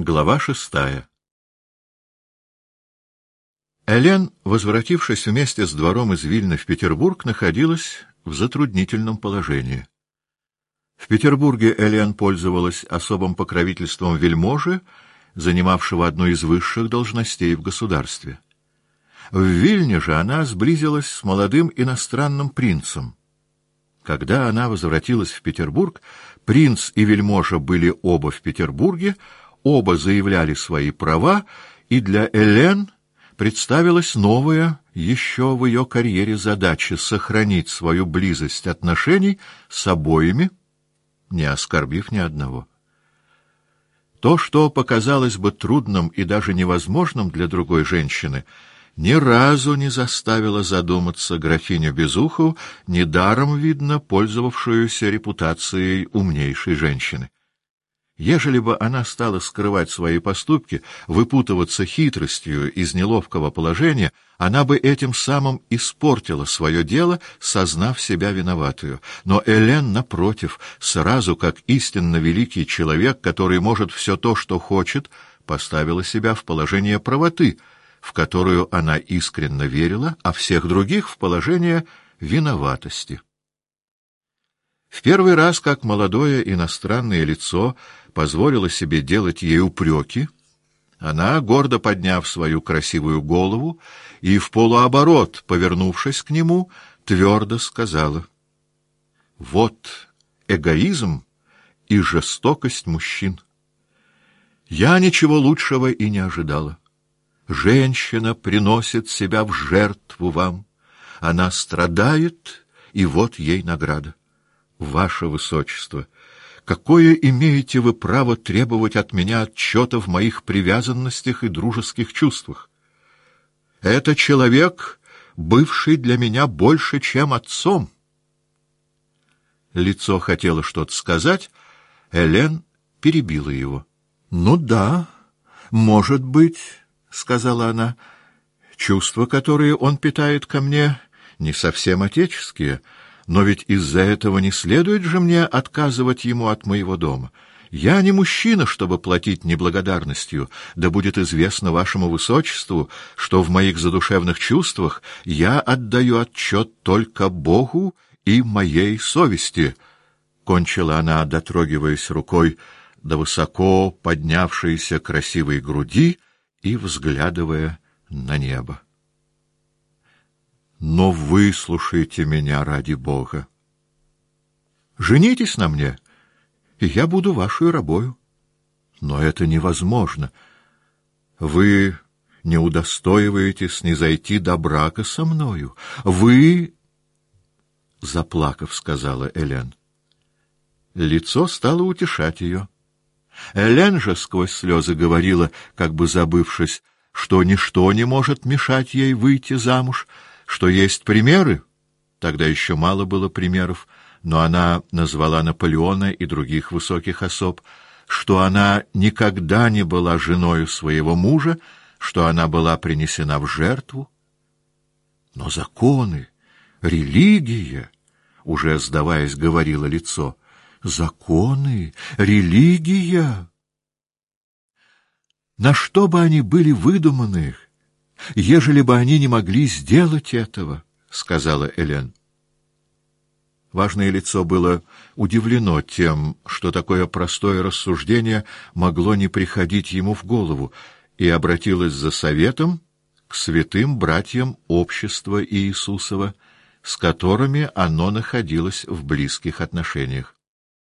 Глава 6. Элен, возвратившись вместе с двором из Вильна в Петербург, находилась в затруднительном положении. В Петербурге Элен пользовалась особым покровительством вельможи, занимавшего одну из высших должностей в государстве. В Вильне же она сблизилась с молодым иностранным принцем. Когда она возвратилась в Петербург, принц и вельможа были оба в Петербурге, оба заявляли свои права, и для Элен представилась новая, еще в ее карьере, задача сохранить свою близость отношений с обоими, не оскорбив ни одного. То, что показалось бы трудным и даже невозможным для другой женщины, ни разу не заставило задуматься графиню Безухову, недаром, видно, пользовавшуюся репутацией умнейшей женщины. Ежели бы она стала скрывать свои поступки, выпутываться хитростью из неловкого положения, она бы этим самым испортила свое дело, сознав себя виноватую. Но Элен, напротив, сразу как истинно великий человек, который может все то, что хочет, поставила себя в положение правоты, в которую она искренне верила, а всех других в положение виноватости. В первый раз, как молодое иностранное лицо позволило себе делать ей упреки, она, гордо подняв свою красивую голову и в полуоборот, повернувшись к нему, твердо сказала: «Вот эгоизм и жестокость мужчин. Я ничего лучшего и не ожидала. Женщина приносит себя в жертву вам. Она страдает, и вот ей награда. Ваше Высочество, какое имеете вы право требовать от меня отчета в моих привязанностях и дружеских чувствах? Это человек, бывший для меня больше, чем отцом». Лицо хотело что-то сказать, Элен перебила его. «Ну да, может быть, — сказала она, — чувства, которые он питает ко мне, не совсем отеческие, но ведь из-за этого не следует же мне отказывать ему от моего дома. Я не мужчина, чтобы платить неблагодарностью, да будет известно вашему высочеству, что в моих задушевных чувствах я отдаю отчет только Богу и моей совести», — кончила она, дотрогиваясь рукой до высоко поднявшейся красивой груди и взглядывая на небо. «Но выслушайте меня ради Бога. Женитесь на мне, и я буду вашей рабою. Но это невозможно. Вы не удостоиваетесь снизойти до брака со мною. Вы...» — заплакав, сказала Элен. Лицо стало утешать ее. Элен же сквозь слезы говорила, как бы забывшись, что ничто не может мешать ей выйти замуж, что есть примеры, тогда еще мало было примеров, но она назвала Наполеона и других высоких особ, что она никогда не была женою своего мужа, что она была принесена в жертву. Но законы, религия, уже сдаваясь, говорило лицо, законы, религия. На что бы они были выдуманы, ежели бы они не могли сделать этого, — сказала Элен. Важное лицо было удивлено тем, что такое простое рассуждение могло не приходить ему в голову, и обратилось за советом к святым братьям общества Иисусова, с которыми оно находилось в близких отношениях.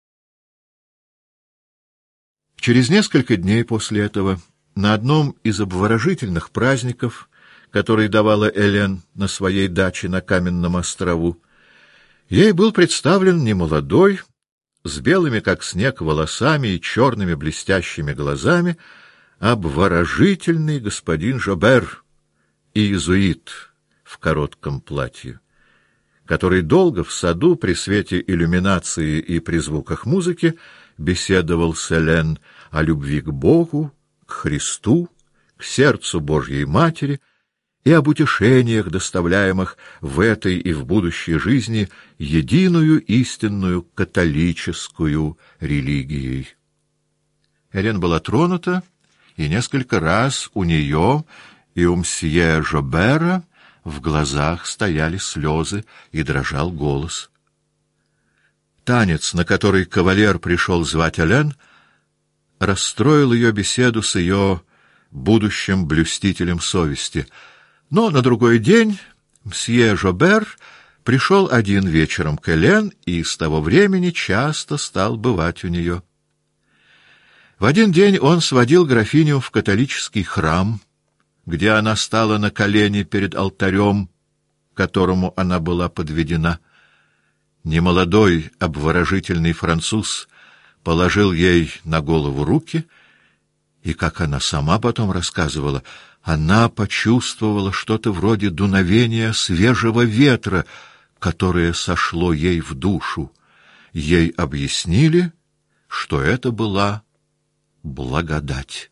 Через несколько дней после этого, на одном из обворожительных праздников, который давала Элен на своей даче на Каменном острову, ей был представлен немолодой, с белыми как снег волосами и черными блестящими глазами, обворожительный господин Жобер, иезуит в коротком платье, который долго в саду при свете иллюминации и при звуках музыки беседовал с Элен о любви к Богу, к Христу, к сердцу Божьей Матери и об утешениях, доставляемых в этой и в будущей жизни единую истинную католическую религией. Элен была тронута и несколько раз у нее и у мсье Жобера в глазах стояли слезы и дрожал голос. Танец, на который кавалер пришел звать Элен, расстроил ее беседу с ее будущим блюстителем совести. Но на другой день мсье Жобер пришел один вечером к Элен и с того времени часто стал бывать у нее. В один день он сводил графиню в католический храм, где она стала на колени перед алтарем, к которому она была подведена. Немолодой, обворожительный француз положил ей на голову руки, и, как она сама потом рассказывала, она почувствовала что-то вроде дуновения свежего ветра, которое сошло ей в душу. Ей объяснили, что это была благодать.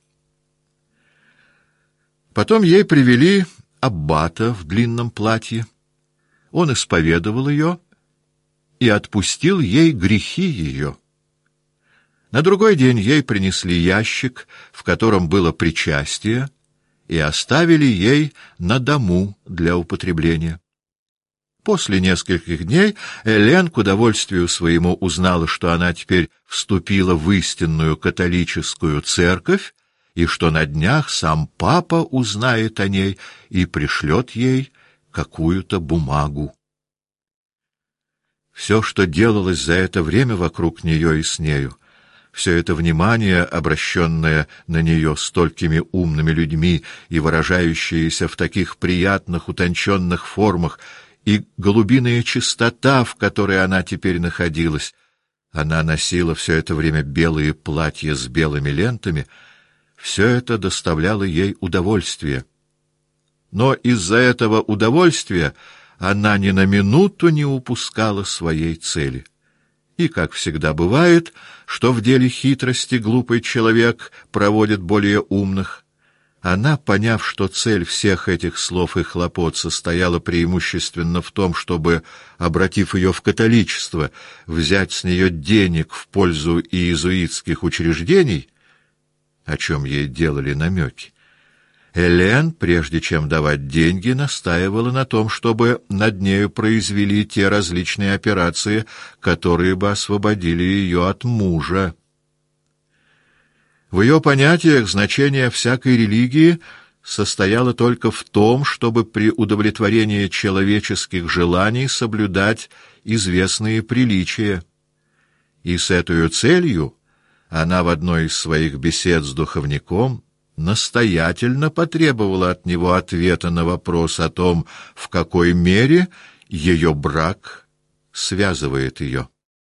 Потом ей привели аббата в длинном платье. Он исповедовал ее и отпустил ей грехи ее. На другой день ей принесли ящик, в котором было причастие, и оставили ей на дому для употребления. После нескольких дней Элен к удовольствию своему узнала, что она теперь вступила в истинную католическую церковь, и что на днях сам папа узнает о ней и пришлет ей какую-то бумагу. Все, что делалось за это время вокруг нее и с нею, все это внимание, обращенное на нее столькими умными людьми и выражающееся в таких приятных, утонченных формах, и голубиная чистота, в которой она теперь находилась, она носила все это время белые платья с белыми лентами, все это доставляло ей удовольствие. Но из-за этого удовольствия она ни на минуту не упускала своей цели. И, как всегда бывает, что в деле хитрости глупый человек проводит более умных, она, поняв, что цель всех этих слов и хлопот состояла преимущественно в том, чтобы, обратив ее в католичество, взять с нее денег в пользу иезуитских учреждений, о чем ей делали намеки, Элен, прежде чем давать деньги, настаивала на том, чтобы над нею произвели те различные операции, которые бы освободили ее от мужа. В ее понятиях значение всякой религии состояло только в том, чтобы при удовлетворении человеческих желаний соблюдать известные приличия. И с этой целью она в одной из своих бесед с духовником настоятельно потребовала от него ответа на вопрос о том, в какой мере ее брак связывает ее.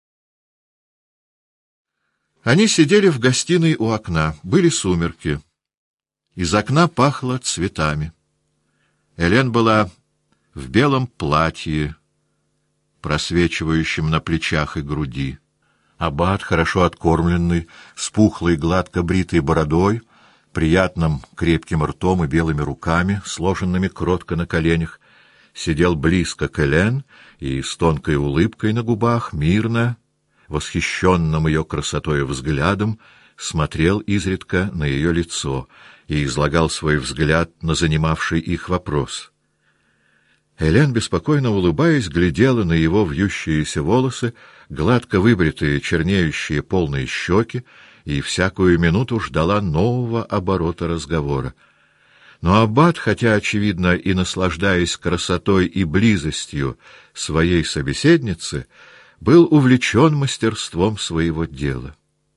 Они сидели в гостиной у окна. Были сумерки. Из окна пахло цветами. Элен была в белом платье, просвечивающем на плечах и груди. Аббат, хорошо откормленный, с пухлой, гладко бритой бородой, приятным крепким ртом и белыми руками, сложенными кротко на коленях, сидел близко к Элен и с тонкой улыбкой на губах, мирно, восхищенным ее красотой взглядом, смотрел изредка на ее лицо и излагал свой взгляд на занимавший их вопрос. Элен, беспокойно улыбаясь, глядела на его вьющиеся волосы, гладко выбритые, чернеющие полные щеки, и всякую минуту ждала нового оборота разговора. Но аббат, хотя, очевидно, и наслаждаясь красотой и близостью своей собеседницы, был увлечен мастерством своего дела.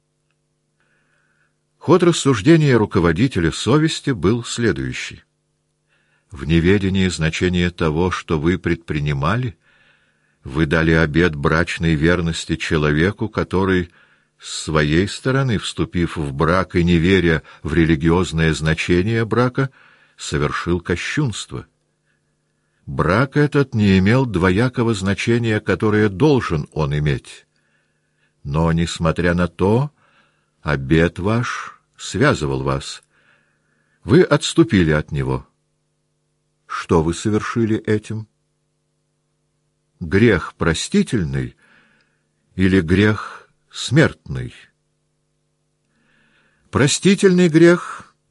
Ход рассуждения руководителя совести был следующий. В неведении значения того, что вы предпринимали, вы дали обет брачной верности человеку, который, с своей стороны, вступив в брак и не веря в религиозное значение брака, совершил кощунство. Брак этот не имел двоякого значения, которое должен он иметь. Но, несмотря на то, обет ваш связывал вас. Вы отступили от него. Что вы совершили этим? Грех простительный или грех смертный? Простительный грех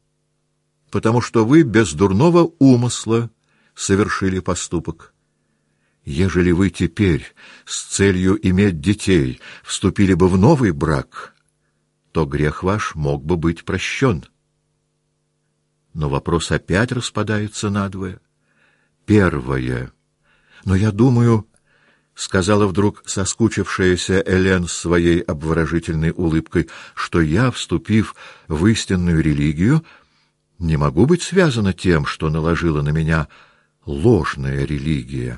потому что вы без дурного умысла совершили поступок. Ежели вы теперь с целью иметь детей вступили бы в новый брак, то грех ваш мог бы быть прощен. Но вопрос опять распадается надвое. Первое. Но я думаю, — сказала вдруг соскучившаяся Элен с своей обворожительной улыбкой, — что я, вступив в истинную религию, не могу быть связана тем, что наложила на меня ложная религия.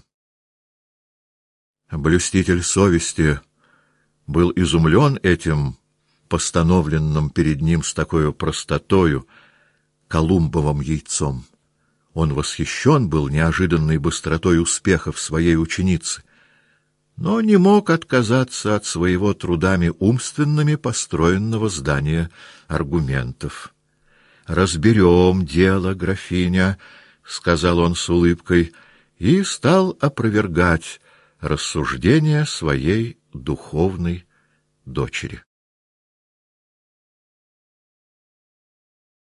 Блюститель совести был изумлен этим постановленным перед ним с такой простотою колумбовым яйцом. Он восхищен был неожиданной быстротой успехов своей ученицы, но не мог отказаться от своего трудами умственными построенного здания аргументов. «Разберем дело, графиня», — сказал он с улыбкой, и стал опровергать рассуждения своей духовной дочери.